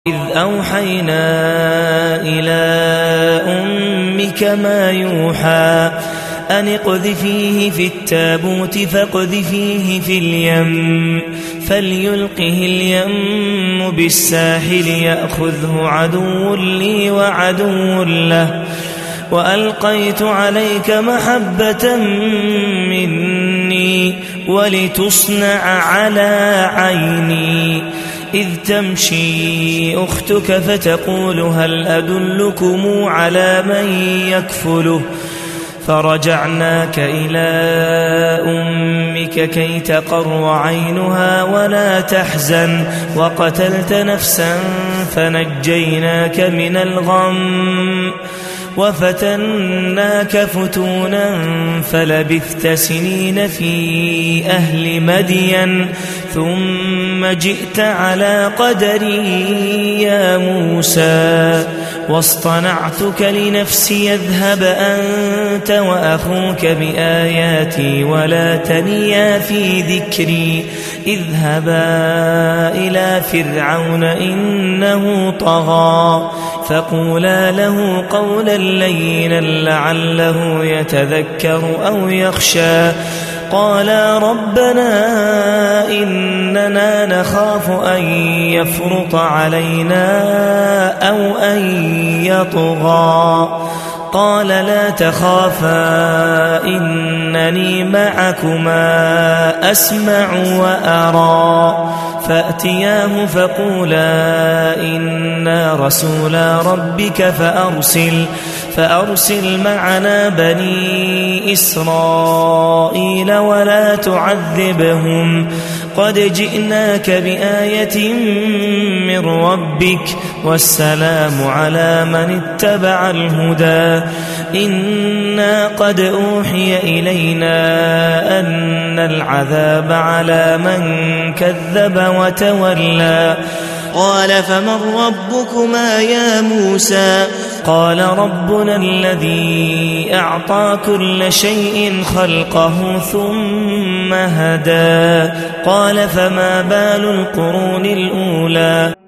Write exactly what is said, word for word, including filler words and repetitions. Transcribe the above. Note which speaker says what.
Speaker 1: إذ أوحينا إلى أمك ما يوحى أن اقذفيه في التابوت فاقذفيه في اليم فليلقه اليم بالساحل يأخذه عدو لي وعدو له وألقيت عليك محبة مني ولتصنع على عيني إذ تمشي أختك فتقول هل أدلكم على من يكفله فرجعناك إلى أمك كي تقر عينها ولا تحزن وقتلت نفسا فنجيناك من الغم وفتناك فتونا فلبثت سنين في أهل مدين ثم جئت على قدري يا موسى واصطنعتك لنفسي اذهب أنت وأخوك بآياتي ولا تنيا في ذكري اذهبا إلى فرعون إنه طغى فقولا له قولا لينا لعله يتذكر أو يخشى قالا ربنا إننا نخاف أن يفرط علينا أو أن يطغى قال لا تخافا إنني معكما أسمع وأرى فأتياه فقولا إنا رسولا ربك فأرسل فأرسل معنا بني إسرائيل ولا تعذبهم قد جئناك بآية من ربك والسلام على من اتبع الهدى إنا قد أوحي إلينا أن العذاب على من كذب وتولى قال فمن ربكما يا موسى قال ربنا الذي أعطى كل شيء خلقه ثم هدى قال فما بال القرون الأولى